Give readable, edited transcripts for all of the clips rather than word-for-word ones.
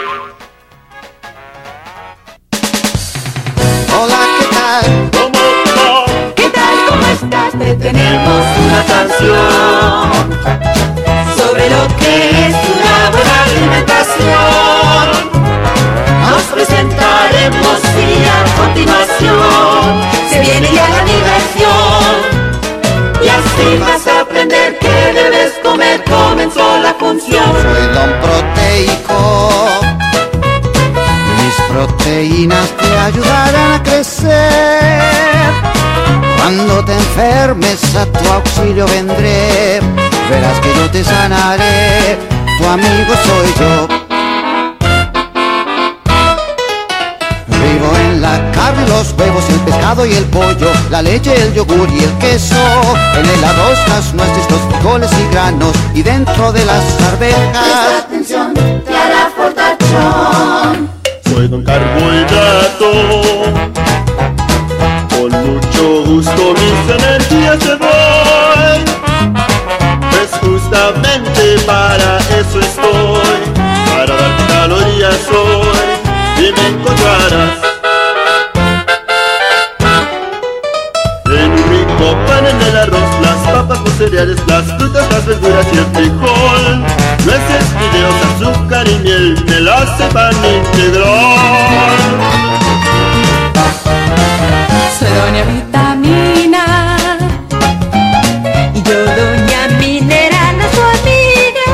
Hola, ¿qué tal? ¿Cómo va? ¿Qué tal? ¿Cómo estás? Te tenemos una canción sobre lo que es una buena alimentación. Nos presentaremos y a continuación se viene ya la diversión. Y así vas a aprender que debes comer, comenzó la función. Soy Don Proteico. Mis proteínas te ayudarán a crecer. Cuando te enfermes a tu auxilio vendré. Verás que yo te sanaré. Tu amigo soy yo. Vivo en la carne, los huevos, el pescado y el pollo, la leche, el yogur y el queso, en el arroz, las nueces, los frijoles y granos, y dentro de las arvejas. Presta atención, te hará fortachón. Soy Don Carbohidrato. Con mucho gusto mis energías te doy. Pues justamente para eso estoy, para darte calorías hoy. Y me encontrarás en un rico pan, en el arroz, las papas, los cereales, las frutas, las verduras y el frijol. Nueces, fideos, azúcar y miel, me lo hace pan integral. Soy Doña Vitamina y yo Doña Mineral, su amiga.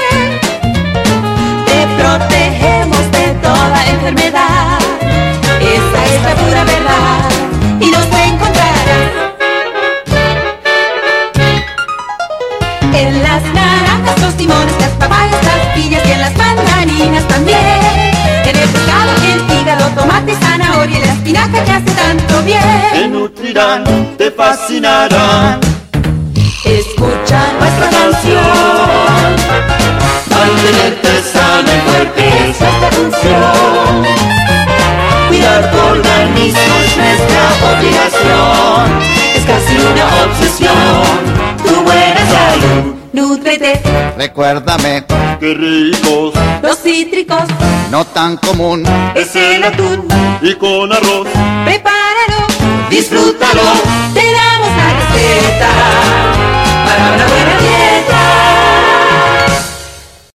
Te protegemos de toda enfermedad, esa es la pura verdad y nos encontrarás en las naranjas, los limones, las papayas, las piñas y en las mandarinas también. En el pescado, el hígado, tomate, zanahoria y la espinaca que hace tanto bien. Te nutrirán, te fascinarán. Escucha nuestra canción, mantenerte sano y fuerte es nuestra función. Cuidar tu organismo es nuestra obligación, es casi una obsesión. Tu buena salud, nútrete. Recuérdame, Qué ricos Los cítricos no tan común. es el atún. y con arroz. Prepáralo, disfrútalo, te damos la receta para una buena